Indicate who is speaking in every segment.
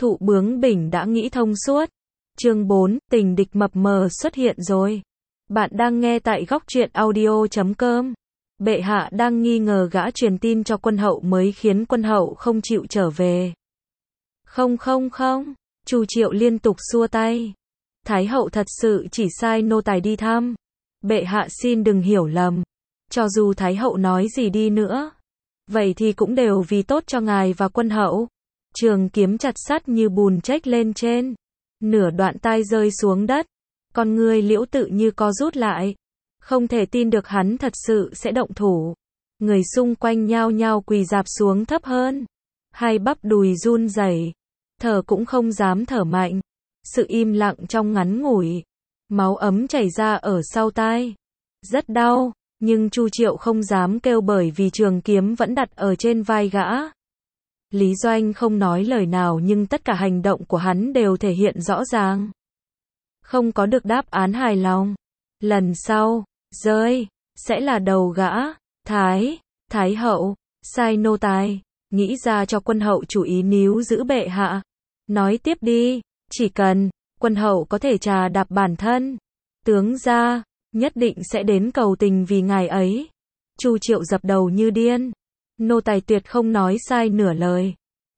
Speaker 1: Thụ bướng bỉnh đã nghĩ thông suốt. Chương 4, tình địch mập mờ xuất hiện rồi. Bạn đang nghe tại góc truyện audio.com. Bệ hạ đang nghi ngờ gã truyền tin cho quân hậu mới khiến quân hậu không chịu trở về. Không, Chu Triệu liên tục xua tay. Thái hậu thật sự chỉ sai nô tài đi thăm. Bệ hạ xin đừng hiểu lầm. Cho dù Thái hậu nói gì đi nữa, vậy thì cũng đều vì tốt cho ngài và quân hậu. Trường kiếm chặt sắt như bùn chếch lên trên. Nửa đoạn tai rơi xuống đất. Con người Liễu Tự Như co rút lại. Không thể tin được hắn thật sự sẽ động thủ. Người xung quanh nhao nhao quỳ rạp xuống thấp hơn. Hai bắp đùi run rẩy, thở cũng không dám thở mạnh. Sự im lặng trong ngắn ngủi. Máu ấm chảy ra ở sau tai. Rất đau, nhưng Chu Triệu không dám kêu bởi vì trường kiếm vẫn đặt ở trên vai gã. Lý Doanh không nói lời nào nhưng tất cả hành động của hắn đều thể hiện rõ ràng. Không có được đáp án hài lòng. Lần sau, rơi, sẽ là đầu gã. Thái hậu, sai nô tài, nghĩ ra cho quân hậu chủ ý níu giữ bệ hạ. Nói tiếp đi, chỉ cần, quân hậu có thể trà đạp bản thân. Tướng gia, nhất định sẽ đến cầu tình vì ngài ấy. Chu Triệu dập đầu như điên. Nô tài tuyệt không nói sai nửa lời.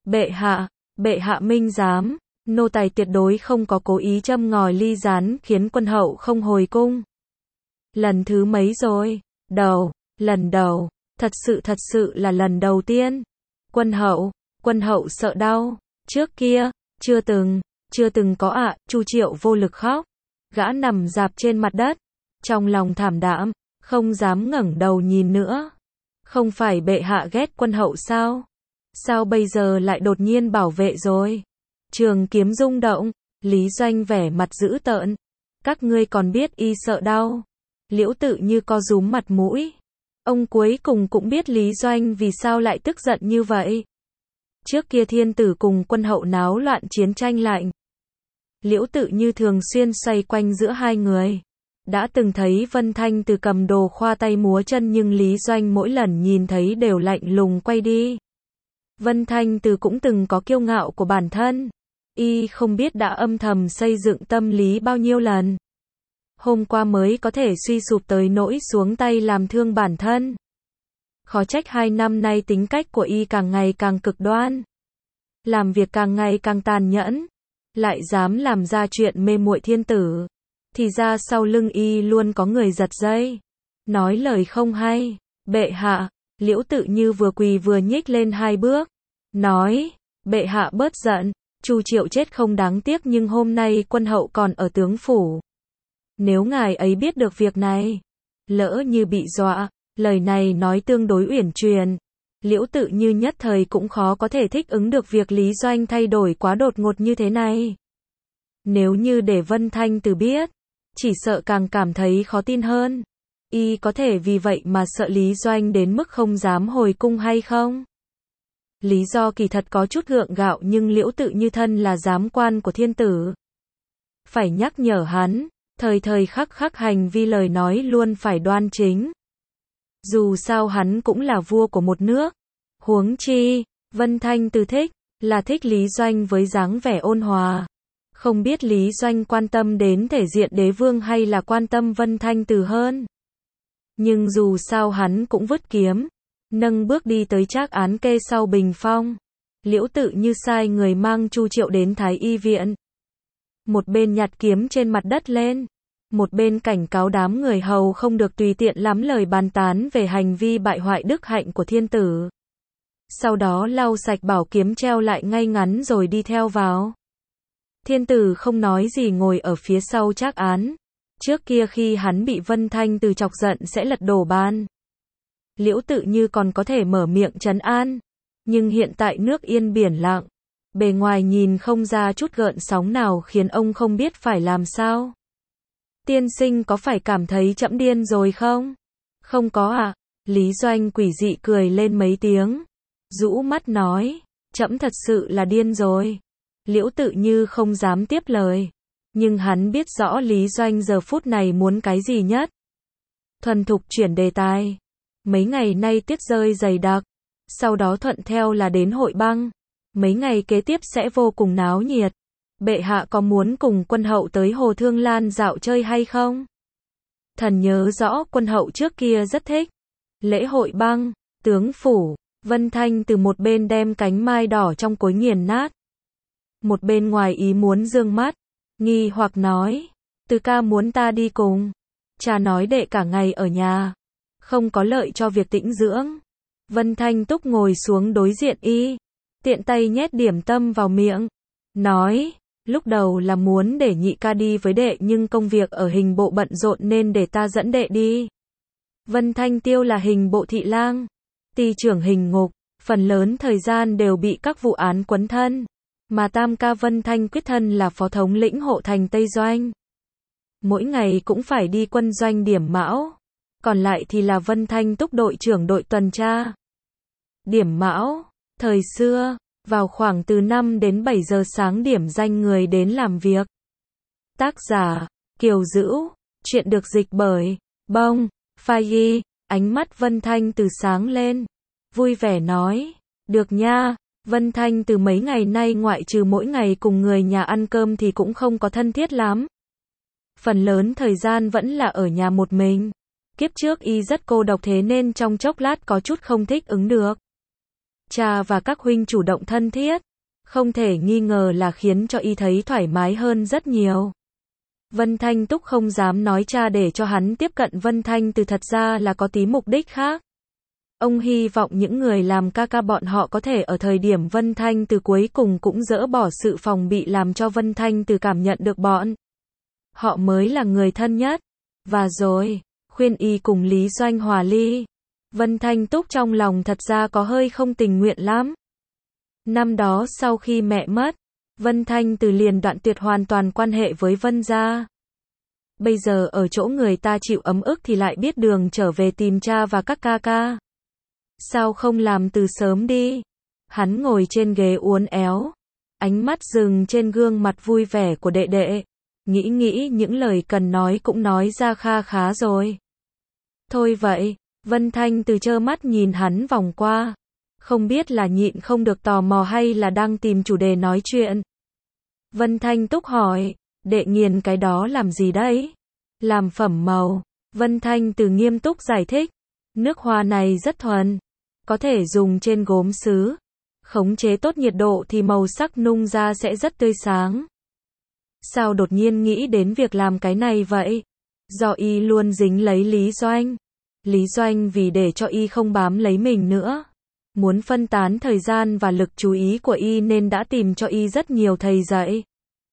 Speaker 1: Bệ hạ minh giám, nô tài tuyệt đối không có cố ý châm ngòi ly gián khiến quân hậu không hồi cung. Lần thứ mấy rồi? Lần đầu, thật sự là lần đầu tiên. Quân hậu sợ đau. Trước kia, chưa từng có ạ. Chu Triệu vô lực khóc. Gã nằm rạp trên mặt đất, trong lòng thảm đạm, không dám ngẩng đầu nhìn nữa. Không phải bệ hạ ghét quân hậu sao? Sao bây giờ lại đột nhiên bảo vệ rồi? Trường kiếm rung động, Lý Doanh vẻ mặt dữ tợn. Các ngươi còn biết y sợ đau. Liễu Tự Như co rúm mặt mũi. Ông cuối cùng cũng biết Lý Doanh vì sao lại tức giận như vậy. Trước kia thiên tử cùng quân hậu náo loạn chiến tranh lạnh. Liễu Tự Như thường xuyên xoay quanh giữa hai người. Đã từng thấy Vân Thanh Từ cầm đồ khoa tay múa chân nhưng Lý Doanh mỗi lần nhìn thấy đều lạnh lùng quay đi. Vân Thanh Từ cũng từng có kiêu ngạo của bản thân. Y không biết đã âm thầm xây dựng tâm lý bao nhiêu lần. Hôm qua mới có thể suy sụp tới nỗi xuống tay làm thương bản thân. Khó trách 2 năm nay tính cách của Y càng ngày càng cực đoan. Làm việc càng ngày càng tàn nhẫn. Lại dám làm ra chuyện mê muội thiên tử. Thì ra sau lưng Y luôn có người giật dây. Nói lời không hay. Bệ hạ, Liễu Tự Như vừa quỳ vừa nhích lên 2 bước. Nói, bệ hạ bớt giận. Chu Triệu chết không đáng tiếc nhưng hôm nay quân hậu còn ở tướng phủ. Nếu ngài ấy biết được việc này, lỡ như bị dọa, lời này nói tương đối uyển chuyển. Liễu Tự Như nhất thời cũng khó có thể thích ứng được việc Lý Doanh thay đổi quá đột ngột như thế này. Nếu như để Vân Thanh Từ biết, chỉ sợ càng cảm thấy khó tin hơn. Y có thể vì vậy mà sợ Lý Doanh đến mức không dám hồi cung hay không? Lý do kỳ thật có chút gượng gạo nhưng Liễu Tự Như thân là giám quan của thiên tử. Phải nhắc nhở hắn, thời khắc hành vi lời nói luôn phải đoan chính. Dù sao hắn cũng là vua của một nước. Huống chi, Vân Thanh Từ thích Lý Doanh với dáng vẻ ôn hòa. Không biết Lý Doanh quan tâm đến thể diện đế vương hay là quan tâm Vân Thanh Từ hơn. Nhưng dù sao hắn cũng vứt kiếm, nâng bước đi tới trác án kê sau bình phong. Liễu Tự Như sai người mang Chu Triệu đến Thái Y viện. Một bên nhặt kiếm trên mặt đất lên, một bên cảnh cáo đám người hầu không được tùy tiện lắm lời bàn tán về hành vi bại hoại đức hạnh của thiên tử. Sau đó lau sạch bảo kiếm treo lại ngay ngắn rồi đi theo vào. Thiên tử không nói gì ngồi ở phía sau trác án. Trước kia khi hắn bị Vân Thanh Từ chọc giận sẽ lật đổ bàn. Liễu Tự Như còn có thể mở miệng trấn an. Nhưng hiện tại nước yên biển lặng. Bề ngoài nhìn không ra chút gợn sóng nào khiến ông không biết phải làm sao. Tiên sinh có phải cảm thấy trẫm điên rồi không? Không có ạ. Lý Doanh quỷ dị cười lên mấy tiếng. Rũ mắt nói. Trẫm thật sự là điên rồi. Liễu Tự Như không dám tiếp lời. Nhưng hắn biết rõ Lý Doanh giờ phút này muốn cái gì nhất. Thuần thục chuyển đề tài. Mấy ngày nay tuyết rơi dày đặc. Sau đó thuận theo là đến hội băng. Mấy ngày kế tiếp sẽ vô cùng náo nhiệt. Bệ hạ có muốn cùng quân hậu tới Hồ Thương Lan dạo chơi hay không? Thần nhớ rõ quân hậu trước kia rất thích. Lễ hội băng, tướng phủ, Vân Thanh từ một bên đem cánh mai đỏ trong cối nghiền nát. Một bên ngoài ý muốn dương mắt, nghi hoặc nói, Từ ca muốn ta đi cùng. Cha nói đệ cả ngày ở nhà, không có lợi cho việc tĩnh dưỡng. Vân Thanh Túc ngồi xuống đối diện y, tiện tay nhét điểm tâm vào miệng, nói, lúc đầu là muốn để nhị ca đi với đệ nhưng công việc ở hình bộ bận rộn nên để ta dẫn đệ đi. Vân Thanh Tiêu là hình bộ thị lang, ty trưởng hình ngục, phần lớn thời gian đều bị các vụ án quấn thân, mà tam ca Vân Thanh Quyết thân là phó thống lĩnh hộ thành Tây Doanh. Mỗi ngày cũng phải đi quân doanh điểm mão, còn lại thì là Vân Thanh Túc đội trưởng đội tuần tra. Điểm mão, thời xưa, vào khoảng từ 5 đến 7 giờ sáng điểm danh người đến làm việc. Tác giả, Kiều Dữu, chuyện được dịch bởi Bông, Phai. Ánh mắt Vân Thanh từ sáng lên, vui vẻ nói, được nha. Vân Thanh từ mấy ngày nay ngoại trừ mỗi ngày cùng người nhà ăn cơm thì cũng không có thân thiết lắm. Phần lớn thời gian vẫn là ở nhà một mình. Kiếp trước y rất cô độc thế nên trong chốc lát có chút không thích ứng được. Cha và các huynh chủ động thân thiết, không thể nghi ngờ là khiến cho y thấy thoải mái hơn rất nhiều. Vân Thanh Túc không dám nói cha để cho hắn tiếp cận Vân Thanh từ thật ra là có tí mục đích khác. Ông hy vọng những người làm ca ca bọn họ có thể ở thời điểm Vân Thanh từ cuối cùng cũng dỡ bỏ sự phòng bị làm cho Vân Thanh từ cảm nhận được bọn họ mới là người thân nhất. Và rồi, khuyên y cùng Lý Doanh hòa ly. Vân Thanh Túc trong lòng thật ra có hơi không tình nguyện lắm. Năm đó sau khi mẹ mất, Vân Thanh từ liền đoạn tuyệt hoàn toàn quan hệ với Vân gia. Bây giờ ở chỗ người ta chịu ấm ức thì lại biết đường trở về tìm cha và các ca ca. Sao không làm từ sớm đi? Hắn ngồi trên ghế uốn éo, ánh mắt dừng trên gương mặt vui vẻ của đệ đệ. Nghĩ những lời cần nói cũng nói ra kha khá rồi. Thôi vậy, Vân Thanh từ trơ mắt nhìn hắn vòng qua. Không biết là nhịn không được tò mò hay là đang tìm chủ đề nói chuyện. Vân Thanh Túc hỏi, đệ nghiền cái đó làm gì đấy? Làm phẩm màu. Vân Thanh từ nghiêm túc giải thích, nước hoa này rất thuần, có thể dùng trên gốm sứ. Khống chế tốt nhiệt độ thì màu sắc nung ra sẽ rất tươi sáng. Sao đột nhiên nghĩ đến việc làm cái này vậy? Do y luôn dính lấy Lý Doanh. Lý Doanh vì để cho y không bám lấy mình nữa, muốn phân tán thời gian và lực chú ý của y nên đã tìm cho y rất nhiều thầy dạy.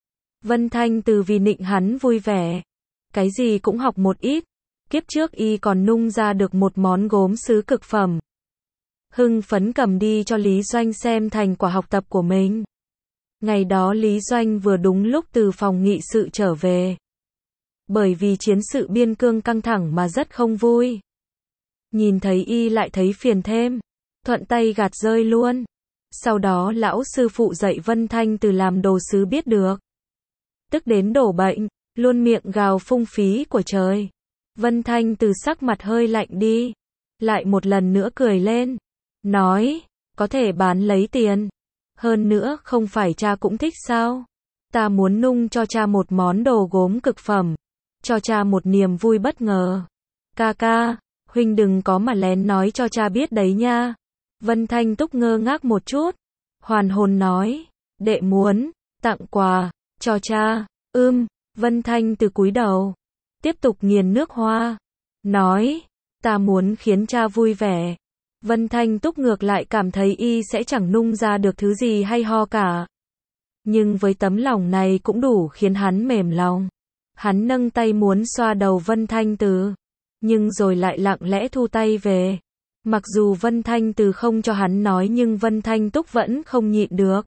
Speaker 1: Vân Thanh từ vì nịnh hắn vui vẻ, cái gì cũng học một ít. Kiếp trước y còn nung ra được một món gốm sứ cực phẩm. Hưng phấn cầm đi cho Lý Doanh xem thành quả học tập của mình. Ngày đó Lý Doanh vừa đúng lúc từ phòng nghị sự trở về. Bởi vì chiến sự biên cương căng thẳng mà rất không vui. Nhìn thấy y lại thấy phiền thêm, thuận tay gạt rơi luôn. Sau đó lão sư phụ dạy Vân Thanh từ làm đồ sứ biết được, tức đến đổ bệnh, luôn miệng gào phung phí của trời. Vân Thanh từ sắc mặt hơi lạnh đi, lại một lần nữa cười lên, nói, có thể bán lấy tiền. Hơn nữa không phải cha cũng thích sao? Ta muốn nung cho cha một món đồ gốm cực phẩm, cho cha một niềm vui bất ngờ. Ca ca, huynh đừng có mà lén nói cho cha biết đấy nha. Vân Thanh Túc ngơ ngác một chút, hoàn hồn nói, đệ muốn tặng quà cho cha. Vân Thanh từ cúi đầu, tiếp tục nghiền nước hoa, nói, ta muốn khiến cha vui vẻ. Vân Thanh Túc ngược lại cảm thấy y sẽ chẳng nung ra được thứ gì hay ho cả. Nhưng với tấm lòng này cũng đủ khiến hắn mềm lòng. Hắn nâng tay muốn xoa đầu Vân Thanh Từ, nhưng rồi lại lặng lẽ thu tay về. Mặc dù Vân Thanh Từ không cho hắn nói nhưng Vân Thanh Túc vẫn không nhịn được.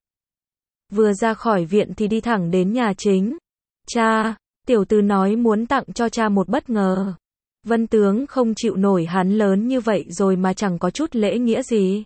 Speaker 1: Vừa ra khỏi viện thì đi thẳng đến nhà chính. Cha, tiểu từ nói muốn tặng cho cha một bất ngờ. Vân tướng không chịu nổi hắn lớn như vậy rồi mà chẳng có chút lễ nghĩa gì.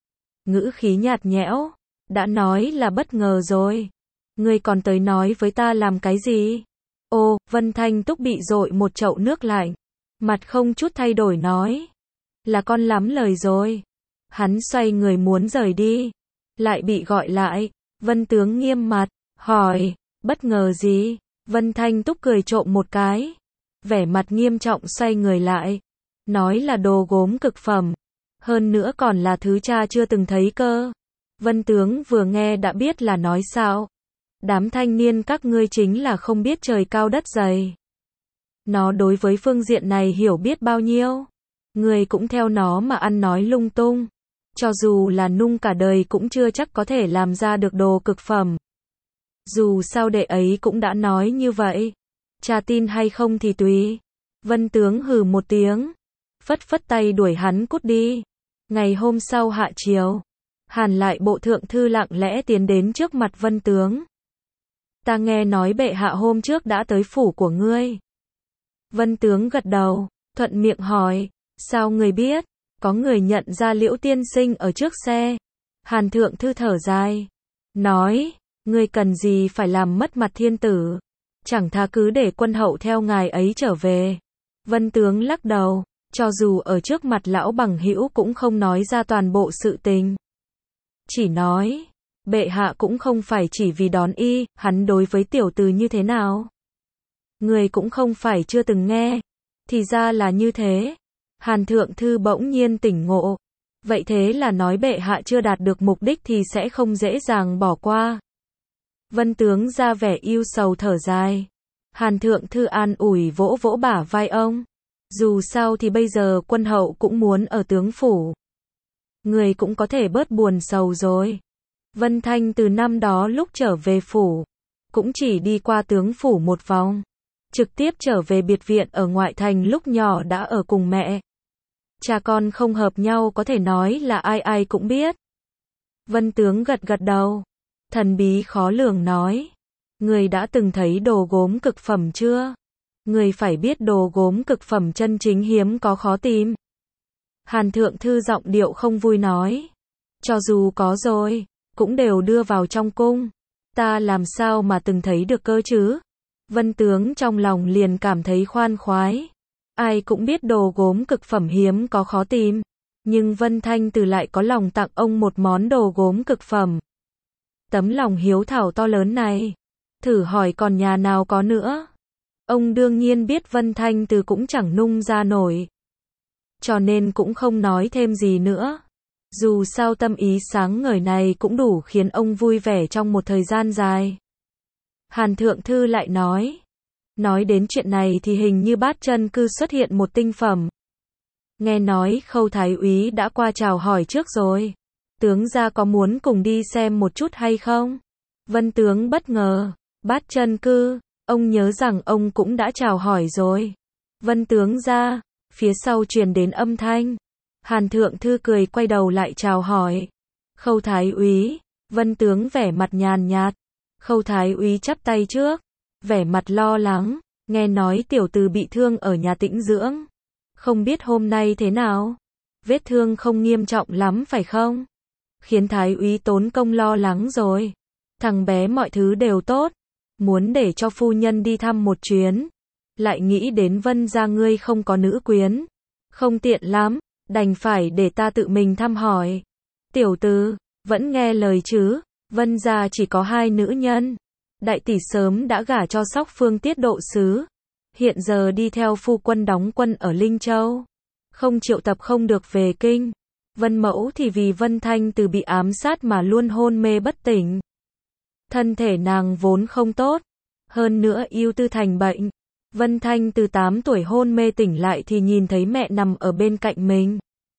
Speaker 1: Ngữ khí nhạt nhẽo, đã nói là bất ngờ rồi. Ngươi còn tới nói với ta làm cái gì? Ô, Vân Thanh Túc bị dội một chậu nước lạnh. Mặt không chút thay đổi nói. Là con lắm lời rồi. Hắn xoay người muốn rời đi. lại bị gọi lại. Vân tướng nghiêm mặt, hỏi, bất ngờ gì? Vân Thanh Túc cười trộm một cái, vẻ mặt nghiêm trọng xoay người lại, nói là đồ gốm cực phẩm, hơn nữa còn là thứ cha chưa từng thấy cơ. Vân tướng vừa nghe đã biết là nói sao. Đám thanh niên các ngươi chính là không biết trời cao đất dày. Nó đối với phương diện này hiểu biết bao nhiêu. Người cũng theo nó mà ăn nói lung tung. Cho dù là nung cả đời cũng chưa chắc có thể làm ra được đồ cực phẩm. Dù sao đệ ấy cũng đã nói như vậy. Cha tin hay không thì tùy. Vân tướng hừ một tiếng, phất phất tay đuổi hắn cút đi. Ngày hôm sau hạ chiều, Hàn lại bộ thượng thư lặng lẽ tiến đến trước mặt Vân tướng. Ta nghe nói bệ hạ hôm trước đã tới phủ của ngươi. Vân tướng gật đầu, thuận miệng hỏi, sao người biết? Có người nhận ra Liễu tiên sinh ở trước xe. Hàn thượng thư thở dài, nói, ngươi cần gì phải làm mất mặt thiên tử, chẳng thà cứ để quân hậu theo ngài ấy trở về. Vân tướng lắc đầu, cho dù ở trước mặt lão bằng hữu cũng không nói ra toàn bộ sự tình. Chỉ nói, bệ hạ cũng không phải chỉ vì đón y, hắn đối với tiểu tử như thế nào. Người cũng không phải chưa từng nghe, thì ra là như thế. Hàn thượng thư bỗng nhiên tỉnh ngộ. Vậy thế là nói bệ hạ chưa đạt được mục đích thì sẽ không dễ dàng bỏ qua. Vân tướng ra vẻ ưu sầu thở dài. Hàn thượng thư an ủi vỗ vỗ bả vai ông. Dù sao thì bây giờ quân hậu cũng muốn ở tướng phủ. Người cũng có thể bớt buồn sầu rồi. Vân Thanh từ năm đó lúc trở về phủ, cũng chỉ đi qua tướng phủ một vòng. Trực tiếp trở về biệt viện ở ngoại thành lúc nhỏ đã ở cùng mẹ. Cha con không hợp nhau có thể nói là ai ai cũng biết. Vân tướng gật gật đầu. Thần bí khó lường nói. Người đã từng thấy đồ gốm cực phẩm chưa? Người phải biết đồ gốm cực phẩm chân chính hiếm có khó tìm. Hàn thượng thư giọng điệu không vui nói. Cho dù có rồi, cũng đều đưa vào trong cung. Ta làm sao mà từng thấy được cơ chứ? Vân tướng trong lòng liền cảm thấy khoan khoái. Ai cũng biết đồ gốm cực phẩm hiếm có khó tìm. Nhưng Vân Thanh Từ lại có lòng tặng ông một món đồ gốm cực phẩm. Tấm lòng hiếu thảo to lớn này. Thử hỏi còn nhà nào có nữa. Ông đương nhiên biết Vân Thanh Từ cũng chẳng nung ra nổi. Cho nên cũng không nói thêm gì nữa. Dù sao tâm ý sáng ngời này cũng đủ khiến ông vui vẻ trong một thời gian dài. Hàn thượng thư lại nói. Nói đến chuyện này thì hình như Bát Chân Cư xuất hiện một tinh phẩm. Nghe nói Khâu Thái úy đã qua chào hỏi trước rồi. Tướng gia có muốn cùng đi xem một chút hay không? Vân tướng bất ngờ. Bát Chân Cư, ông nhớ rằng ông cũng đã chào hỏi rồi. Vân tướng gia, phía sau truyền đến âm thanh. Hàn thượng thư cười quay đầu lại chào hỏi. Khâu Thái úy, Vân tướng vẻ mặt nhàn nhạt. Khâu Thái úy chắp tay trước, vẻ mặt lo lắng, nghe nói tiểu tử bị thương ở nhà tĩnh dưỡng. Không biết hôm nay thế nào? Vết thương không nghiêm trọng lắm phải không? Khiến Thái úy tốn công lo lắng rồi. Thằng bé mọi thứ đều tốt, muốn để cho phu nhân đi thăm một chuyến. Lại nghĩ đến Vân gia ngươi không có nữ quyến. Không tiện lắm, đành phải để ta tự mình thăm hỏi. Tiểu tử, vẫn nghe lời chứ, Vân gia chỉ có 2 nữ nhân. Đại tỷ sớm đã gả cho Sóc Phương tiết độ sứ. Hiện giờ đi theo phu quân đóng quân ở Linh Châu. Không triệu tập không được về kinh. Vân mẫu thì vì Vân Thanh Từ bị ám sát mà luôn hôn mê bất tỉnh. Thân thể nàng vốn không tốt. Hơn nữa ưu tư thành bệnh. Vân Thanh Từ 8 tuổi hôn mê tỉnh lại thì nhìn thấy mẹ nằm ở bên cạnh mình.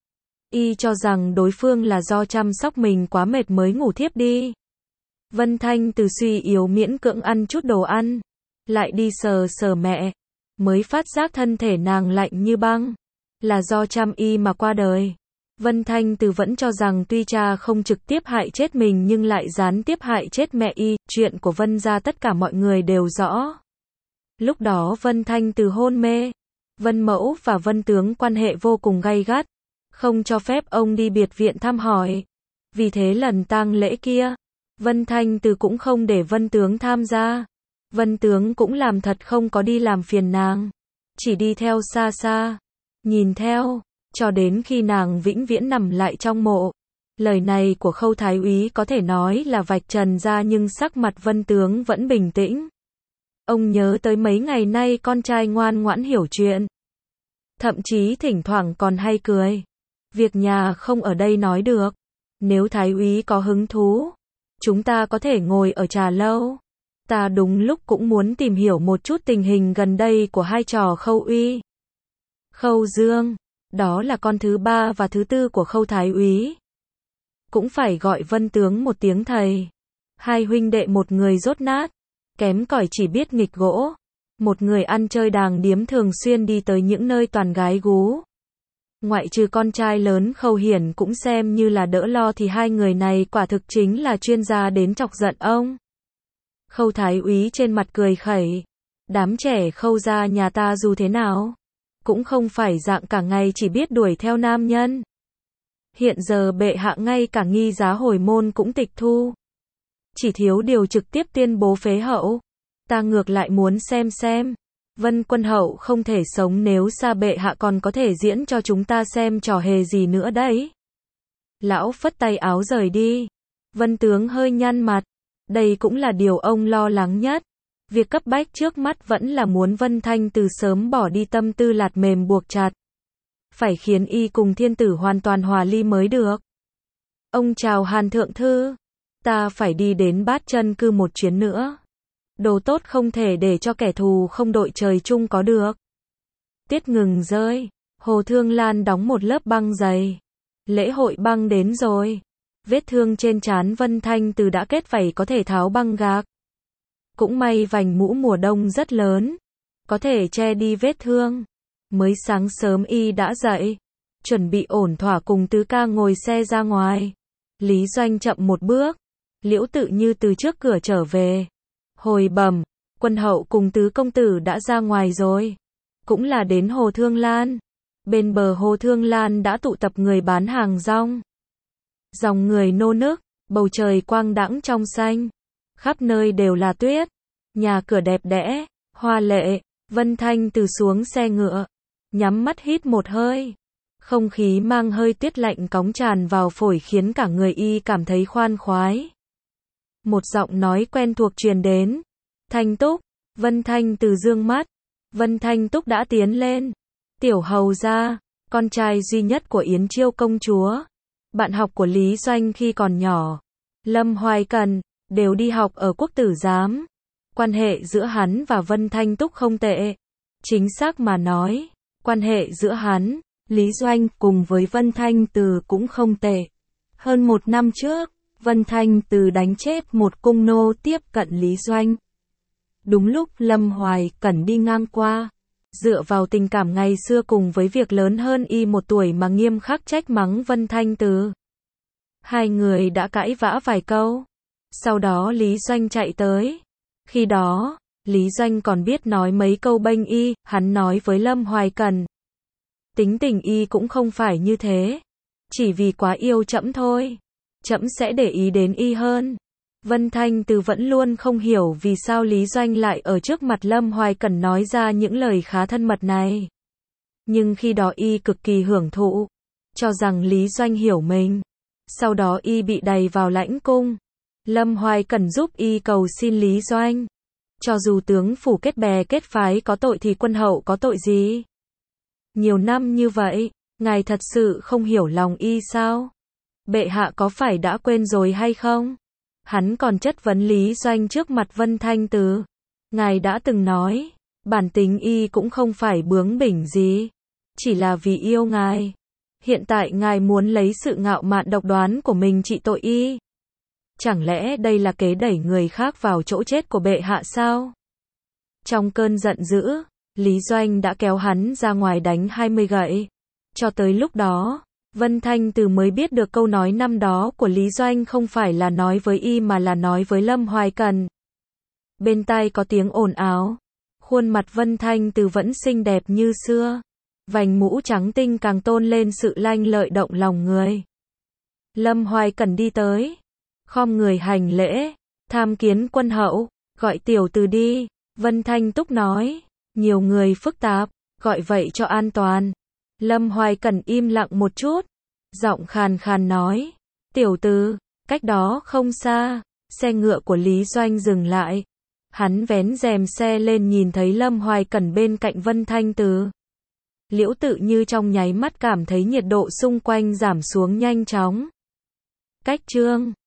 Speaker 1: Y cho rằng đối phương là do chăm sóc mình quá mệt mới ngủ thiếp đi. Vân Thanh Từ suy yếu miễn cưỡng ăn chút đồ ăn. Lại đi sờ sờ mẹ. Mới phát giác thân thể nàng lạnh như băng. Là do chăm y mà qua đời. Vân Thanh Từ vẫn cho rằng tuy cha không trực tiếp hại chết mình nhưng lại gián tiếp hại chết mẹ y. Chuyện của Vân gia tất cả mọi người đều rõ. Lúc đó Vân Thanh Từ hôn mê. Vân mẫu và Vân tướng quan hệ vô cùng gay gắt. Không cho phép ông đi biệt viện thăm hỏi. Vì thế lần tang lễ kia, Vân Thanh Từ cũng không để Vân tướng tham gia. Vân tướng cũng làm thật không có đi làm phiền nàng. Chỉ đi theo xa xa. Nhìn theo, cho đến khi nàng vĩnh viễn nằm lại trong mộ. Lời này của Khâu Thái úy có thể nói là vạch trần ra nhưng sắc mặt Vân tướng vẫn bình tĩnh. Ông nhớ tới mấy ngày nay con trai ngoan ngoãn hiểu chuyện. Thậm chí thỉnh thoảng còn hay cười. Việc nhà không ở đây nói được. Nếu Thái úy có hứng thú, chúng ta có thể ngồi ở trà lâu. Ta đúng lúc cũng muốn tìm hiểu một chút tình hình gần đây của hai trò Khâu Uy, Khâu Dương. Đó là con thứ ba và thứ tư của Khâu Thái úy. Cũng phải gọi Vân tướng một tiếng thầy. Hai huynh đệ, một người dốt nát, kém cỏi chỉ biết nghịch gỗ. Một người ăn chơi đàng điếm, thường xuyên đi tới những nơi toàn gái gú. Ngoại trừ con trai lớn Khâu Hiển cũng xem như là đỡ lo thì hai người này quả thực chính là chuyên gia đến chọc giận ông. Khâu Thái úy trên mặt cười khẩy. Đám trẻ Khâu gia nhà ta dù thế nào cũng không phải dạng cả ngày chỉ biết đuổi theo nam nhân. Hiện giờ bệ hạ ngay cả nghi giá hồi môn cũng tịch thu. Chỉ thiếu điều trực tiếp tuyên bố phế hậu. Ta ngược lại muốn xem. Vân quân hậu không thể sống nếu xa bệ hạ còn có thể diễn cho chúng ta xem trò hề gì nữa đấy. Lão phất tay áo rời đi. Vân tướng hơi nhăn mặt. Đây cũng là điều ông lo lắng nhất. Việc cấp bách trước mắt vẫn là muốn Vân Thanh từ sớm bỏ đi tâm tư lạt mềm buộc chặt. Phải khiến y cùng thiên tử hoàn toàn hòa ly mới được. Ông chào Hàn thượng thư. Ta phải đi đến Bát Chân Cư một chuyến nữa. Đồ tốt không thể để cho kẻ thù không đội trời chung có được. Tiết ngừng rơi. Hồ Thương Lan đóng một lớp băng dày. Lễ hội băng đến rồi. Vết thương trên trán Vân Thanh Từ đã kết vảy có thể tháo băng gạc. Cũng may vành mũ mùa đông rất lớn, có thể che đi vết thương. Mới sáng sớm y đã dậy, chuẩn bị ổn thỏa cùng tứ ca ngồi xe ra ngoài. Lý Doanh chậm một bước, Liễu Tự như từ trước cửa trở về. Hồi bẩm, quân hậu cùng tứ công tử đã ra ngoài rồi. Cũng là đến Hồ Thương Lan. Bên bờ Hồ Thương Lan đã tụ tập người bán hàng rong. Dòng người nô nức, bầu trời quang đãng trong xanh. Khắp nơi đều là tuyết. Nhà cửa đẹp đẽ, hoa lệ. Vân Thanh Từ xuống xe ngựa, nhắm mắt hít một hơi. Không khí mang hơi tuyết lạnh cóng tràn vào phổi khiến cả người y cảm thấy khoan khoái. Một giọng nói quen thuộc truyền đến. Thanh Túc. Vân Thanh Từ dương mắt. Vân Thanh Túc đã tiến lên. Tiểu hầu gia, con trai duy nhất của Yến Chiêu công chúa. Bạn học của Lý Doanh khi còn nhỏ. Lâm Hoài Cần, đều đi học ở Quốc tử giám. Quan hệ giữa hắn và Vân Thanh Túc không tệ. Chính xác mà nói, quan hệ giữa hắn, Lý Doanh cùng với Vân Thanh Từ cũng không tệ. Hơn một năm trước, Vân Thanh Từ đánh chết một cung nô tiếp cận Lý Doanh. Đúng lúc Lâm Hoài Cẩn đi ngang qua, dựa vào tình cảm ngày xưa cùng với việc lớn hơn y một tuổi mà nghiêm khắc trách mắng Vân Thanh Từ. Hai người đã cãi vã vài câu. Sau đó Lý Doanh chạy tới. Khi đó, Lý Doanh còn biết nói mấy câu bênh y, hắn nói với Lâm Hoài Cần. Tính tình y cũng không phải như thế. Chỉ vì quá yêu trẫm thôi. Trẫm sẽ để ý đến y hơn. Vân Thanh Từ vẫn luôn không hiểu vì sao Lý Doanh lại ở trước mặt Lâm Hoài Cần nói ra những lời khá thân mật này. Nhưng khi đó y cực kỳ hưởng thụ, cho rằng Lý Doanh hiểu mình. Sau đó y bị đày vào lãnh cung. Lâm Hoài Cần giúp y cầu xin Lý Doanh. Cho dù tướng phủ kết bè kết phái có tội thì quân hậu có tội gì? Nhiều năm như vậy, ngài thật sự không hiểu lòng y sao? Bệ hạ có phải đã quên rồi hay không? Hắn còn chất vấn Lý Doanh trước mặt Vân Thanh Từ. Ngài đã từng nói, bản tính y cũng không phải bướng bỉnh gì, chỉ là vì yêu ngài. Hiện tại ngài muốn lấy sự ngạo mạn độc đoán của mình trị tội y. Chẳng lẽ đây là kế đẩy người khác vào chỗ chết của bệ hạ sao? Trong cơn giận dữ, Lý Doanh đã kéo hắn ra ngoài đánh 20 gậy. Cho tới lúc đó, Vân Thanh Từ mới biết được câu nói năm đó của Lý Doanh không phải là nói với y mà là nói với Lâm Hoài Cần. Bên tai có tiếng ồn ào. Khuôn mặt Vân Thanh Từ vẫn xinh đẹp như xưa. Vành mũ trắng tinh càng tôn lên sự lanh lợi động lòng người. Lâm Hoài Cần đi tới, khom người hành lễ. Tham kiến quân hậu, gọi tiểu từ đi. Vân Thanh Túc nói, nhiều người phức tạp, gọi vậy cho an toàn. Lâm Hoài Cần im lặng một chút, giọng khàn khàn nói, Tiểu Từ, cách đó không xa, xe ngựa của Lý Doanh dừng lại. Hắn vén rèm xe lên nhìn thấy Lâm Hoài Cẩn bên cạnh Vân Thanh Từ. Liễu Tự Như trong nháy mắt cảm thấy nhiệt độ xung quanh giảm xuống nhanh chóng. Cách chương